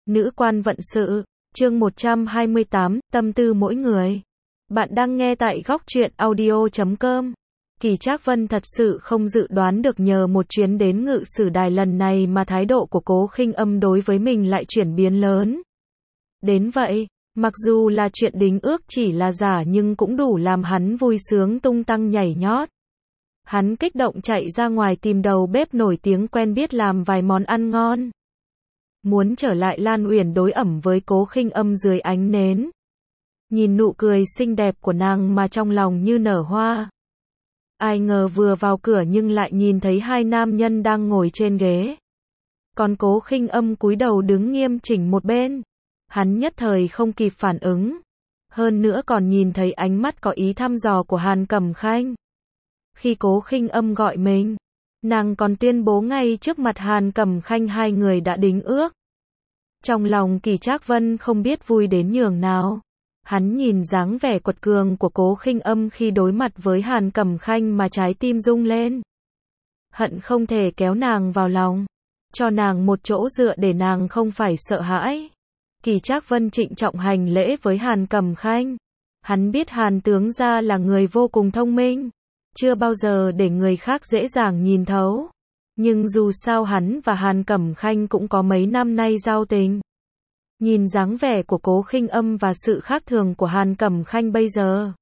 Nữ quan vận sự, chương 128, tâm tư mỗi người. Bạn đang nghe tại góc truyện audio.com. Kỳ Trác Vân thật sự không dự đoán được nhờ một chuyến đến Ngự Sử Đài lần này mà thái độ của Cố Khinh Âm đối với mình lại chuyển biến lớn. Đến vậy, mặc dù là chuyện đính ước chỉ là giả nhưng cũng đủ làm hắn vui sướng tung tăng nhảy nhót. Hắn kích động chạy ra ngoài tìm đầu bếp nổi tiếng quen biết làm vài món ăn ngon. Muốn trở lại Lan Uyển đối ẩm với Cố Khinh Âm dưới ánh nến. Nhìn nụ cười xinh đẹp của nàng mà trong lòng như nở hoa. Ai ngờ vừa vào cửa nhưng lại nhìn thấy hai nam nhân đang ngồi trên ghế. Còn Cố Khinh Âm cúi đầu đứng nghiêm chỉnh một bên. Hắn nhất thời không kịp phản ứng. Hơn nữa còn nhìn thấy ánh mắt có ý thăm dò của Hàn Cẩm Khanh. Khi Cố Khinh Âm gọi mình, nàng còn tuyên bố ngay trước mặt Hàn Cẩm Khanh hai người đã đính ước. Trong lòng Kỳ Trác Vân không biết vui đến nhường nào. Hắn nhìn dáng vẻ quật cường của Cố Khinh Âm khi đối mặt với Hàn Cẩm Khanh mà trái tim rung lên. Hận không thể kéo nàng vào lòng, cho nàng một chỗ dựa để nàng không phải sợ hãi. Kỳ Trác Vân trịnh trọng hành lễ với Hàn Cẩm Khanh. Hắn biết Hàn tướng gia là người vô cùng thông minh, chưa bao giờ để người khác dễ dàng nhìn thấu. Nhưng dù sao hắn và Hàn Cẩm Khanh cũng có mấy năm nay giao tình. Nhìn dáng vẻ của Cố Khinh Âm và sự khác thường của Hàn Cẩm Khanh bây giờ,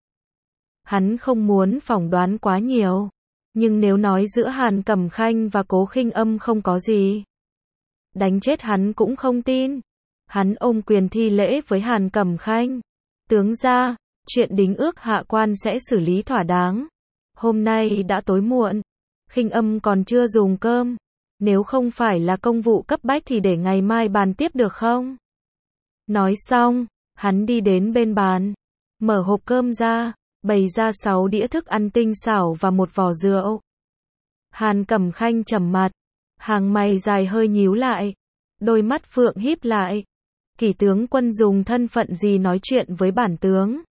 hắn không muốn phỏng đoán quá nhiều. Nhưng nếu nói giữa Hàn Cẩm Khanh và Cố Khinh Âm không có gì, đánh chết hắn cũng không tin. Hắn ôm quyền thi lễ với Hàn Cẩm Khanh. Tướng gia, chuyện đính ước hạ quan sẽ xử lý thỏa đáng. Hôm nay đã tối muộn, Khinh Âm còn chưa dùng cơm. Nếu không phải là công vụ cấp bách thì để ngày mai bàn tiếp được không? Nói xong, hắn đi đến bên bàn, mở hộp cơm ra, bày ra 6 đĩa thức ăn tinh xảo và một vò rượu. Hàn Cẩm Khanh trầm mặt, hàng mày dài hơi nhíu lại, đôi mắt phượng híp lại. Kỳ tướng quân dùng thân phận gì nói chuyện với bản tướng?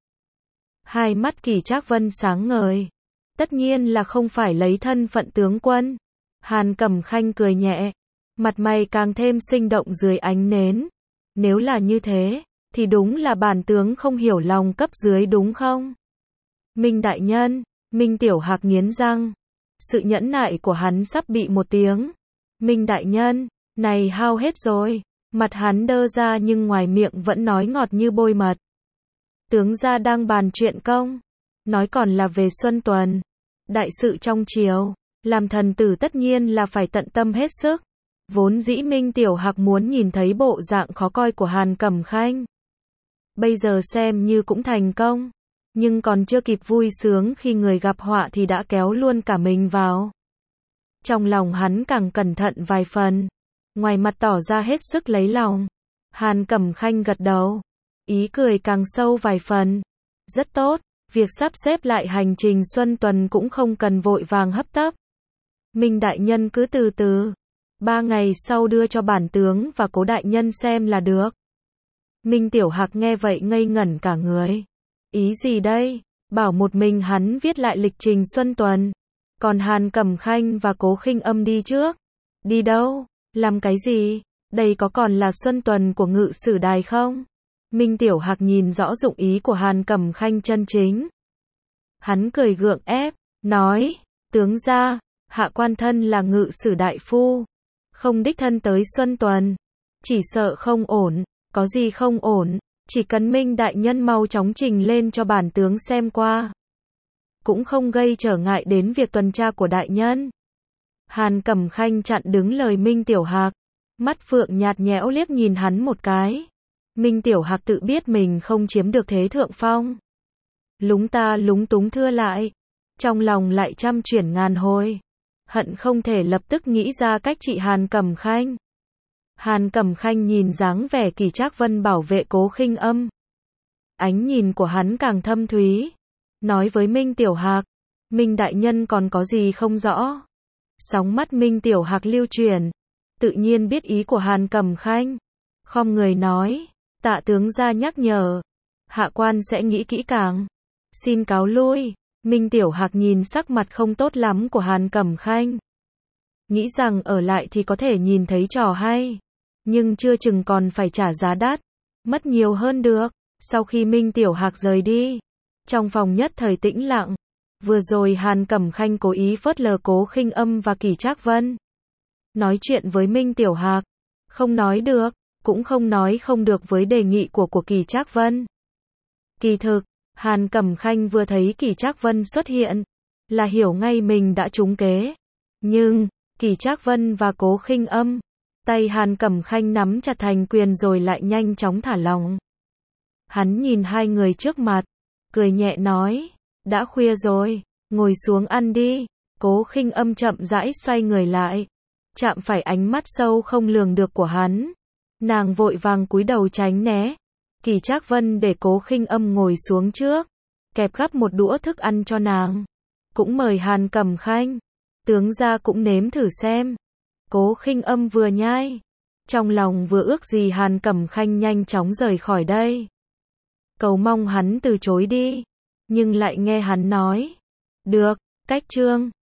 Hai mắt Kỳ Trác Vân sáng ngời. Tất nhiên là không phải lấy thân phận tướng quân. Hàn Cẩm Khanh cười nhẹ, mặt mày càng thêm sinh động dưới ánh nến. Nếu là như thế, thì đúng là bản tướng không hiểu lòng cấp dưới đúng không? Minh đại nhân, Minh Tiểu Hạc nghiến răng. Sự nhẫn nại của hắn sắp bị một tiếng. Minh đại nhân, này hao hết rồi. Mặt hắn đơ ra nhưng ngoài miệng vẫn nói ngọt như bôi mật. Tướng gia đang bàn chuyện công. Nói còn là về Xuân Tuần. Đại sự trong triều, làm thần tử tất nhiên là phải tận tâm hết sức. Vốn dĩ Minh Tiểu Hạc muốn nhìn thấy bộ dạng khó coi của Hàn Cẩm Khanh. Bây giờ xem như cũng thành công. Nhưng còn chưa kịp vui sướng khi người gặp họa thì đã kéo luôn cả mình vào. Trong lòng hắn càng cẩn thận vài phần. Ngoài mặt tỏ ra hết sức lấy lòng. Hàn Cẩm Khanh gật đầu. Ý cười càng sâu vài phần. Rất tốt, việc sắp xếp lại hành trình Xuân Tuần cũng không cần vội vàng hấp tấp. Minh đại nhân cứ từ từ. 3 ngày sau đưa cho bản tướng và Cố đại nhân xem là được. Minh Tiểu Hạc nghe vậy ngây ngẩn cả người. Ý gì đây? Bảo một mình hắn viết lại lịch trình Xuân Tuần. Còn Hàn Cẩm Khanh và Cố Khinh Âm đi trước. Đi đâu? Làm cái gì? Đây có còn là Xuân Tuần của Ngự Sử Đài không? Minh Tiểu Hạc nhìn rõ dụng ý của Hàn Cẩm Khanh chân chính. Hắn cười gượng ép, nói, tướng gia, hạ quan thân là Ngự Sử đại phu. Không đích thân tới Xuân Tuần. Chỉ sợ không ổn. Có gì không ổn? Chỉ cần Minh đại nhân mau chóng trình lên cho bản tướng xem qua. Cũng không gây trở ngại đến việc tuần tra của đại nhân. Hàn Cẩm Khanh chặn đứng lời Minh Tiểu Hạc. Mắt phượng nhạt nhẽo liếc nhìn hắn một cái. Minh Tiểu Hạc tự biết mình không chiếm được thế thượng phong. Lúng ta lúng túng thưa lại. Trong lòng lại trăm chuyển ngàn hồi. Hận không thể lập tức nghĩ ra cách trị Hàn Cẩm Khanh. Hàn Cẩm Khanh nhìn dáng vẻ Kỳ Trác Vân bảo vệ Cố Khinh Âm. Ánh nhìn của hắn càng thâm thúy. Nói với Minh Tiểu Hạc. Minh đại nhân còn có gì không rõ? Sóng mắt Minh Tiểu Hạc lưu chuyển. Tự nhiên biết ý của Hàn Cẩm Khanh. Khom người nói. Tạ tướng gia nhắc nhở. Hạ quan sẽ nghĩ kỹ càng. Xin cáo lui. Minh Tiểu Hạc nhìn sắc mặt không tốt lắm của Hàn Cẩm Khanh. Nghĩ rằng ở lại thì có thể nhìn thấy trò hay. nhưng chưa chừng còn phải trả giá đắt, mất nhiều hơn được. Sau khi Minh Tiểu Hạc rời đi, trong phòng nhất thời tĩnh lặng. Vừa rồi Hàn Cẩm Khanh cố ý phớt lờ Cố Khinh Âm và Kỷ Trác Vân. Nói chuyện với Minh Tiểu Hạc, không nói được, cũng không nói không được với đề nghị của Kỷ Trác Vân. Kỳ thực, Hàn Cẩm Khanh vừa thấy Kỷ Trác Vân xuất hiện, là hiểu ngay mình đã trúng kế. Nhưng, Kỷ Trác Vân và Cố Khinh Âm, tay Hàn Cẩm Khanh nắm chặt thành quyền rồi lại nhanh chóng thả lỏng. Hắn nhìn hai người trước mặt, cười nhẹ nói, đã khuya rồi, ngồi xuống ăn đi. Cố Khinh Âm chậm rãi xoay người lại, chạm phải ánh mắt sâu không lường được của hắn. Nàng vội vàng cúi đầu tránh né. Kỷ Trác Vân để Cố Khinh Âm ngồi xuống trước, kẹp gắp một đũa thức ăn cho nàng. Cũng mời Hàn Cẩm Khanh, tướng gia cũng nếm thử xem. Cố Khinh Âm vừa nhai, trong lòng vừa ước gì Hàn Cẩm Khanh nhanh chóng rời khỏi đây, cầu mong hắn từ chối đi, nhưng lại nghe hắn nói, được, cách trương.